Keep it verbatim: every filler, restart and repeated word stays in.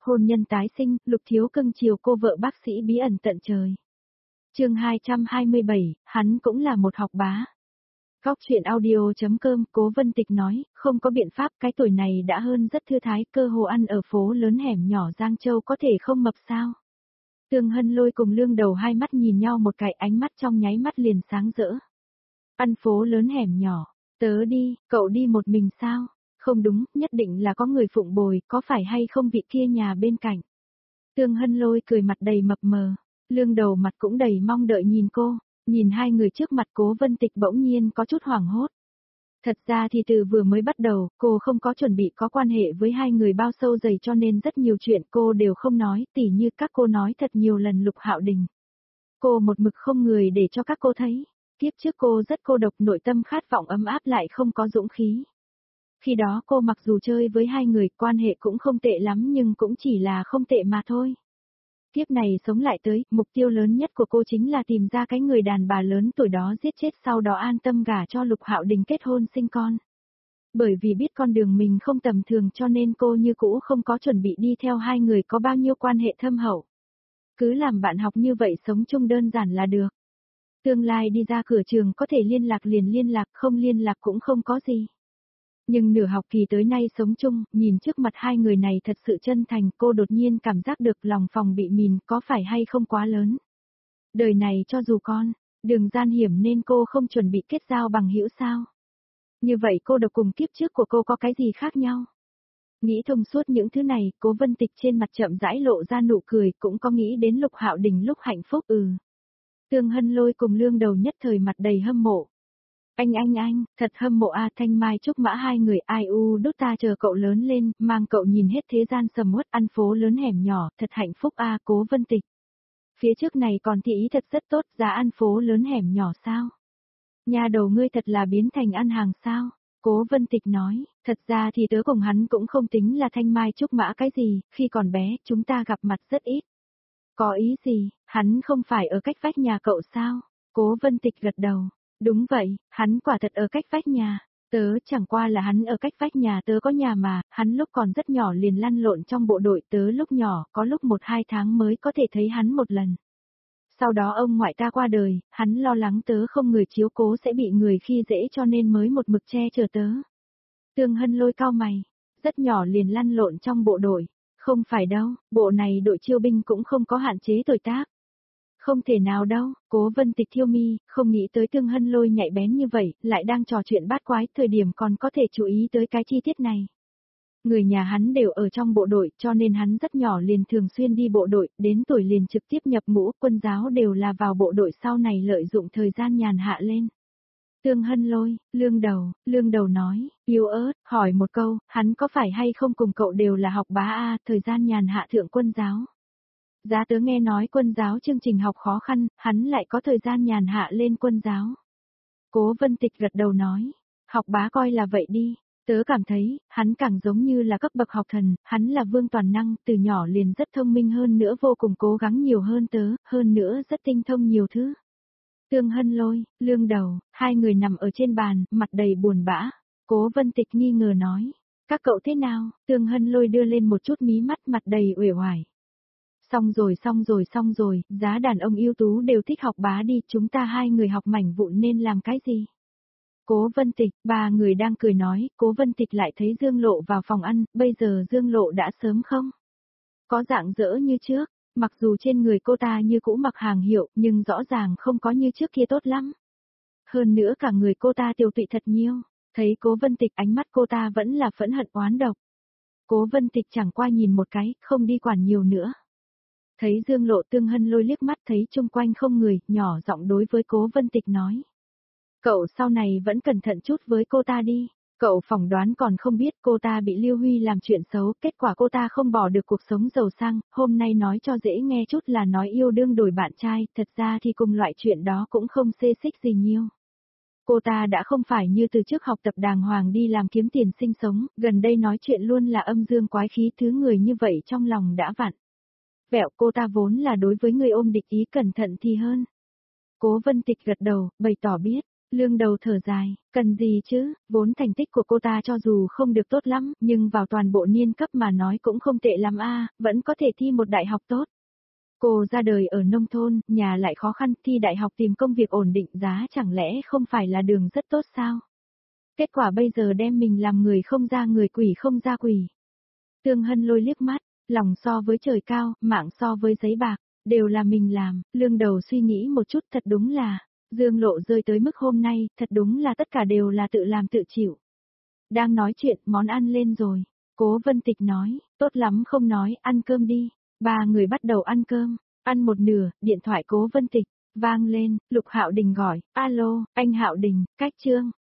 Hôn nhân tái sinh, Lục Thiếu cưng chiều cô vợ bác sĩ bí ẩn tận trời. Chương hai trăm hai mươi bảy, hắn cũng là một học bá. Góc chuyện audio.com, Cố Vân Tịch nói, không có biện pháp, cái tuổi này đã hơn rất thư thái, cơ hồ ăn ở phố lớn hẻm nhỏ Giang Châu có thể không mập sao. Tương Hân Lôi cùng Lương Đầu hai mắt nhìn nhau một cái, ánh mắt trong nháy mắt liền sáng rỡ. Ăn phố lớn hẻm nhỏ, tớ đi, cậu đi một mình sao? Không đúng, nhất định là có người phụng bồi, có phải hay không vị kia nhà bên cạnh. Tương Hân Lôi cười mặt đầy mập mờ, Lương Đầu mặt cũng đầy mong đợi nhìn cô, nhìn hai người trước mặt Cố Vân Tịch bỗng nhiên có chút hoảng hốt. Thật ra thì từ vừa mới bắt đầu, cô không có chuẩn bị có quan hệ với hai người bao sâu dày cho nên rất nhiều chuyện cô đều không nói, tỉ như các cô nói thật nhiều lần Lục Hạo Đình. Cô một mực không người để cho các cô thấy, kiếp trước cô rất cô độc, nội tâm khát vọng ấm áp lại không có dũng khí. Khi đó cô mặc dù chơi với hai người, quan hệ cũng không tệ lắm nhưng cũng chỉ là không tệ mà thôi. Kiếp này sống lại tới, mục tiêu lớn nhất của cô chính là tìm ra cái người đàn bà lớn tuổi đó giết chết, sau đó an tâm gả cho Lục Hạo Đình kết hôn sinh con. Bởi vì biết con đường mình không tầm thường cho nên cô như cũ không có chuẩn bị đi theo hai người có bao nhiêu quan hệ thâm hậu. Cứ làm bạn học như vậy, sống chung đơn giản là được. Tương lai đi ra cửa trường có thể liên lạc liền liên lạc, không liên lạc cũng không có gì. Nhưng nửa học kỳ tới nay sống chung, nhìn trước mặt hai người này thật sự chân thành, cô đột nhiên cảm giác được lòng phòng bị mìn, có phải hay không quá lớn. Đời này cho dù con, đường gian hiểm nên cô không chuẩn bị kết giao bằng hữu sao. Như vậy cô độc cùng kiếp trước của cô có cái gì khác nhau? Nghĩ thông suốt những thứ này, Cố Vân Tịch trên mặt chậm rãi lộ ra nụ cười, cũng có nghĩ đến Lục Hạo Đình lúc hạnh phúc. Ừ. Tương Hân Lôi cùng Lương Đầu nhất thời mặt đầy hâm mộ. Anh anh anh, thật hâm mộ a, Thanh Mai Trúc Mã hai người, ai u đút ta chờ cậu lớn lên, mang cậu nhìn hết thế gian sầm uất, ăn phố lớn hẻm nhỏ, thật hạnh phúc a. Cố Vân Tịch. Phía trước này còn thị ý thật rất tốt, giá ăn phố lớn hẻm nhỏ sao? Nhà đầu ngươi thật là biến thành ăn hàng sao? Cố Vân Tịch nói, thật ra thì tớ cùng hắn cũng không tính là Thanh Mai Trúc Mã cái gì, khi còn bé, chúng ta gặp mặt rất ít. Có ý gì, hắn không phải ở cách vách nhà cậu sao? Cố Vân Tịch gật đầu. Đúng vậy, hắn quả thật ở cách vách nhà, tớ chẳng qua là hắn ở cách vách nhà tớ có nhà mà, hắn lúc còn rất nhỏ liền lăn lộn trong bộ đội, tớ lúc nhỏ có lúc một hai tháng mới có thể thấy hắn một lần. Sau đó ông ngoại ta qua đời, hắn lo lắng tớ không người chiếu cố sẽ bị người khi dễ cho nên mới một mực che chở tớ. Tương Hân Lôi cau mày, rất nhỏ liền lăn lộn trong bộ đội, không phải đâu, bộ này đội chiêu binh cũng không có hạn chế tuổi tác. Không thể nào đâu, Cố Vân Tịch thiêu mi, không nghĩ tới Tương Hân Lôi nhạy bén như vậy, lại đang trò chuyện bát quái, thời điểm còn có thể chú ý tới cái chi tiết này. Người nhà hắn đều ở trong bộ đội, cho nên hắn rất nhỏ liền thường xuyên đi bộ đội, đến tuổi liền trực tiếp nhập ngũ, quân giáo đều là vào bộ đội, sau này lợi dụng thời gian nhàn hạ lên. Tương Hân Lôi, Lương Đầu, Lương Đầu nói, yêu ớt, hỏi một câu, hắn có phải hay không cùng cậu đều là học bá a, thời gian nhàn hạ thượng quân giáo. Giá tớ nghe nói quân giáo chương trình học khó khăn, hắn lại có thời gian nhàn hạ lên quân giáo. Cố Vân Tịch gật đầu nói, học bá coi là vậy đi, tớ cảm thấy, hắn càng giống như là cấp bậc học thần, hắn là vương toàn năng, từ nhỏ liền rất thông minh, hơn nữa vô cùng cố gắng nhiều hơn tớ, hơn nữa rất tinh thông nhiều thứ. Tương Hân Lôi, Lương Đầu, hai người nằm ở trên bàn, mặt đầy buồn bã. Cố Vân Tịch nghi ngờ nói, các cậu thế nào? Tương Hân Lôi đưa lên một chút mí mắt, mặt đầy uể oải. Xong rồi xong rồi xong rồi, giá đàn ông ưu tú đều thích học bá đi, chúng ta hai người học mảnh vụn nên làm cái gì? Cố Vân Tịch, ba người đang cười nói, Cố Vân Tịch lại thấy Dương Lộ vào phòng ăn, bây giờ Dương Lộ đã sớm không? Có dạng dỡ như trước, mặc dù trên người cô ta như cũ mặc hàng hiệu, nhưng rõ ràng không có như trước kia tốt lắm. Hơn nữa cả người cô ta tiêu tụy thật nhiều, thấy Cố Vân Tịch ánh mắt cô ta vẫn là phẫn hận oán độc. Cố Vân Tịch chẳng qua nhìn một cái, không đi quản nhiều nữa. Thấy Dương Lộ, Tương Hân Lôi liếc mắt thấy chung quanh không người, nhỏ giọng đối với Cố Vân Tịch nói. Cậu sau này vẫn cẩn thận chút với cô ta đi, cậu phỏng đoán còn không biết cô ta bị Lưu Huy làm chuyện xấu, kết quả cô ta không bỏ được cuộc sống giàu sang, hôm nay nói cho dễ nghe chút là nói yêu đương đổi bạn trai, thật ra thì cùng loại chuyện đó cũng không xê xích gì nhiều. Cô ta đã không phải như từ trước học tập đàng hoàng đi làm kiếm tiền sinh sống, gần đây nói chuyện luôn là âm dương quái khí, thứ người như vậy trong lòng đã vặn. Vẹo, cô ta vốn là đối với người ôm địch ý, cẩn thận thì hơn. Cố Vân Tịch gật đầu, bày tỏ biết, Lương Đầu thở dài, cần gì chứ, vốn thành tích của cô ta cho dù không được tốt lắm, nhưng vào toàn bộ niên cấp mà nói cũng không tệ lắm a, vẫn có thể thi một đại học tốt. Cô ra đời ở nông thôn, nhà lại khó khăn, thi đại học tìm công việc ổn định giá chẳng lẽ không phải là đường rất tốt sao? Kết quả bây giờ đem mình làm người không ra người quỷ không ra quỷ. Tương Hân Lôi liếc mắt, lòng so với trời cao, mạng so với giấy bạc, đều là mình làm, Lương Đầu suy nghĩ một chút thật đúng là, Dương Lộ rơi tới mức hôm nay, thật đúng là tất cả đều là tự làm tự chịu. Đang nói chuyện, món ăn lên rồi. Cố Vân Tịch nói, tốt lắm không nói, ăn cơm đi. Ba người bắt đầu ăn cơm, ăn một nửa, điện thoại Cố Vân Tịch vang lên, Lục Hạo Đình gọi, alo, anh Hạo Đình, cách Trương,